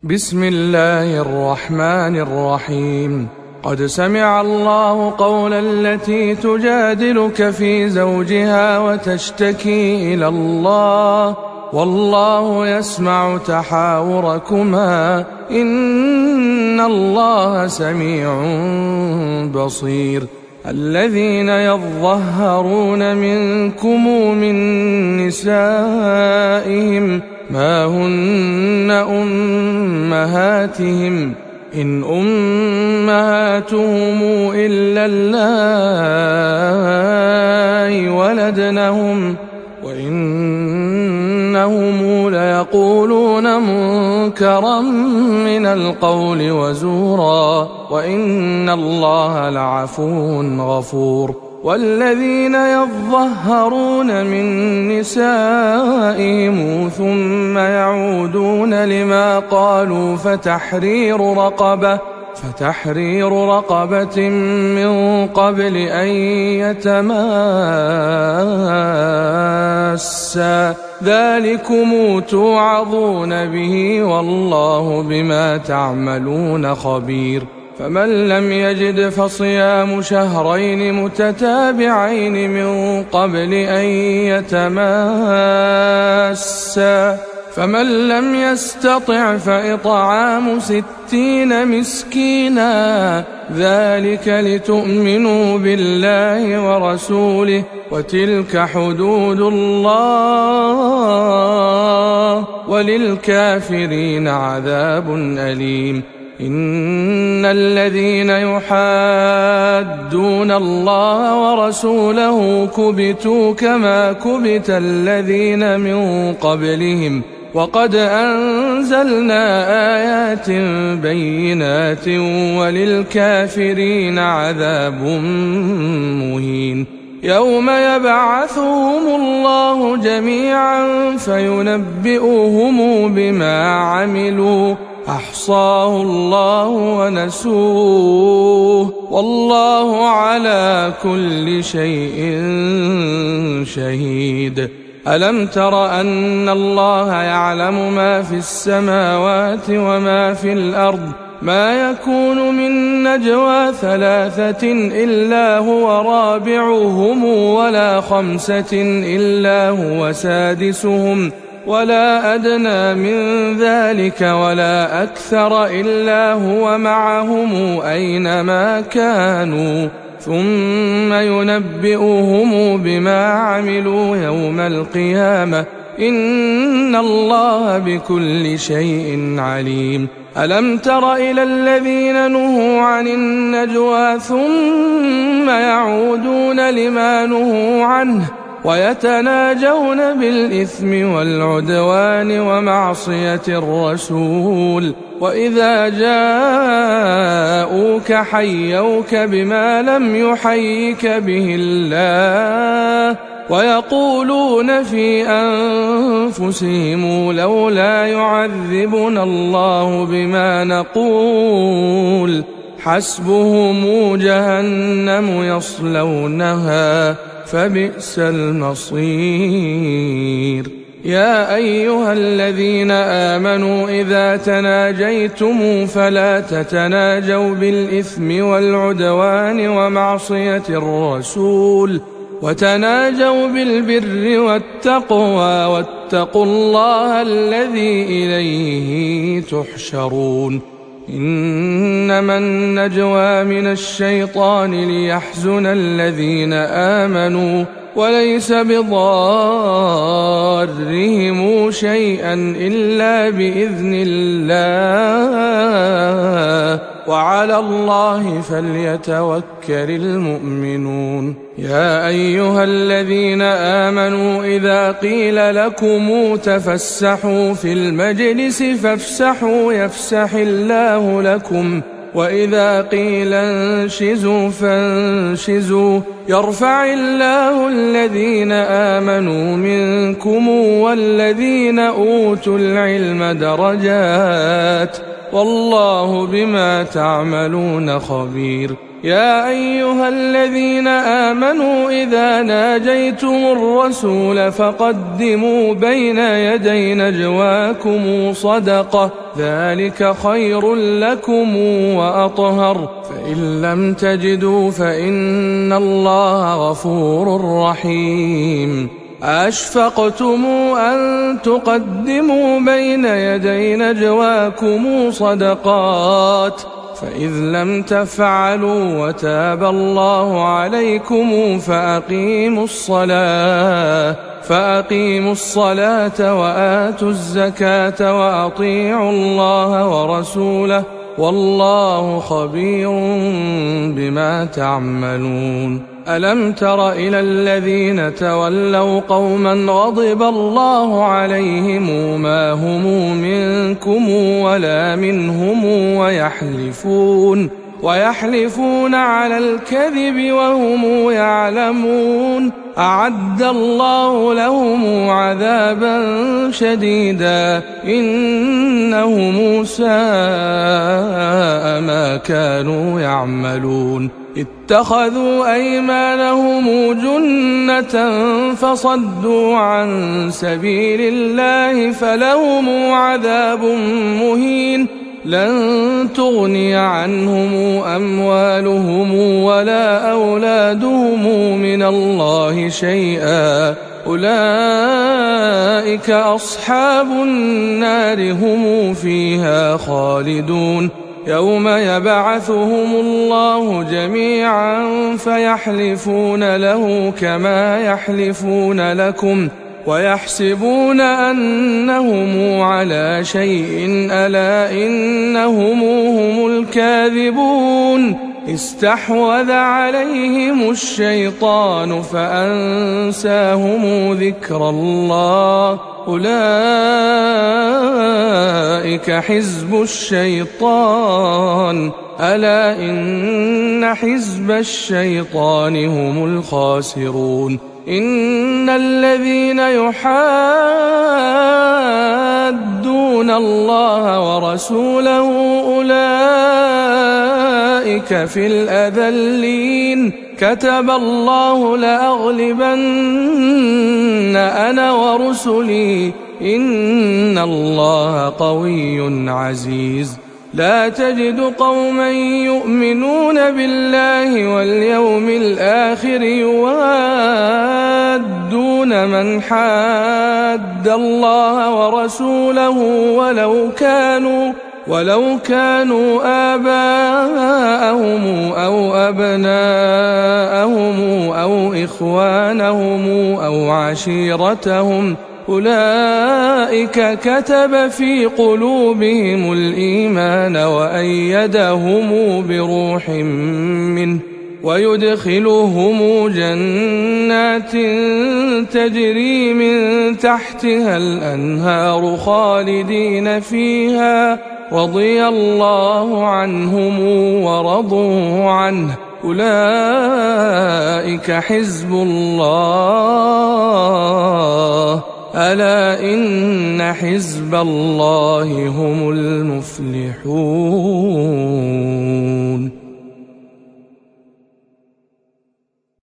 بسم الله الرحمن الرحيم. قد سمع الله قول التي تجادلك في زوجها وتشتكي إلى الله والله يسمع تحاوركما إن الله سميع بصير. الذين يظهرون منكم من نسائهم ما هن أمهاتهم إن أمهاتهم إلا اللائي ولدنهم وإنهم ليقولون منكرا من القول وزورا وإن الله لعفو غفور. والذين يظهرون من نسائهم ثم يعودون لما قالوا فتحرير رقبة من قبل أن يتماسا ذلكم توعظون به والله بما تعملون خبير. فمن لم يجد فصيام شهرين متتابعين من قبل أن يتماسا فمن لم يستطع فإطعام 60 مسكينا ذلك لتؤمنوا بالله ورسوله وتلك حدود الله وللكافرين عذاب أليم. إن الذين يحادون الله ورسوله كبتوا كما كبت الذين من قبلهم وقد أنزلنا آيات بينات وللكافرين عذاب مهين. يوم يبعثهم الله جميعا فينبئهم بما عملوا أحصاه الله ونسوه والله على كل شيء شهيد. ألم تر أن الله يعلم ما في السماوات وما في الأرض ما يكون من نجوى 3 إلا هو رابعهم ولا 5 إلا هو سادسهم ولا أدنى من ذلك ولا أكثر إلا هو معهم أينما كانوا ثم ينبئهم بما عملوا يوم القيامة إن الله بكل شيء عليم. ألم تر إلى الذين نهوا عن النجوى ثم يعودون لما نهوا عنه ويتناجون بالإثم والعدوان ومعصية الرسول وإذا جاءوك حيوك بما لم يحيك به الله ويقولون في أنفسهم لولا يعذبنا الله بما نقول حسبهم جهنم يصلونها فبئس المصير. يا أيها الذين آمنوا إذا تناجيتم فلا تتناجوا بالإثم والعدوان ومعصية الرسول وتناجوا بالبر والتقوى واتقوا الله الذي إليه تحشرون. إنما النجوى من الشيطان ليحزن الذين آمنوا وليس بضارهم شيئا إلا بإذن الله وعلى الله فليتوكل المؤمنون. يا أيها الذين آمنوا إذا قيل لكم تفسحوا في المجلس فافسحوا يفسح الله لكم وإذا قيل انشزوا فانشزوا يرفع الله الذين آمنوا منكم والذين أوتوا العلم درجات والله بما تعملون خبير. يا أيها الذين آمنوا إذا ناجيتم الرسول فقدموا بين يدي نجواكم صدقة ذلك خير لكم وأطهر فإن لم تجدوا فإن الله غفور رحيم. أشفقتم أن تقدموا بين يدي نجواكم صدقات فإذ لم تفعلوا وتاب الله عليكم فأقيموا الصلاة وآتوا الزكاة وأطيعوا الله ورسوله والله خبير بما تعملون. ألم تر إلى الذين تولوا قوما غضب الله عليهم ما هم منكم ولا منهم ويحلفون على الكذب وهم يعلمون أعد الله لهم عذابا شديدا إنهم ساء ما كانوا يعملون. اتخذوا أيمانهم جنة فصدوا عن سبيل الله فلهم عذاب مهين لن تغني عنهم أموالهم ولا أولادهم من الله شيئا أولئك أصحاب النار هم فيها خالدون. يوم يبعثهم الله جميعا فيحلفون له كما يحلفون لكم ويحسبون أنهم على شيء ألا إنهم هم الكاذبون. استحوذ عليهم الشيطان فأنساهم ذكر الله أولئك حزب الشيطان ألا إن حزب الشيطان هم الخاسرون. إن الذين يحادون الله ورسوله أولئك في الأذلين كتب الله لأغلبن أنا ورسلي إن الله قوي عزيز. لا تجد قوما يؤمنون بالله واليوم الآخر يوادون من حاد الله ورسوله ولو كانوا آباءهم أو أبناءهم أو إخوانهم أو عشيرتهم أولئك كتب في قلوبهم الإيمان وأيدهم بروح منه ويدخلهم جنات تجري من تحتها الأنهار خالدين فيها رضي الله عنهم ورضوا عنه أولئك حزب الله ألا إن حزب الله هم المفلحون.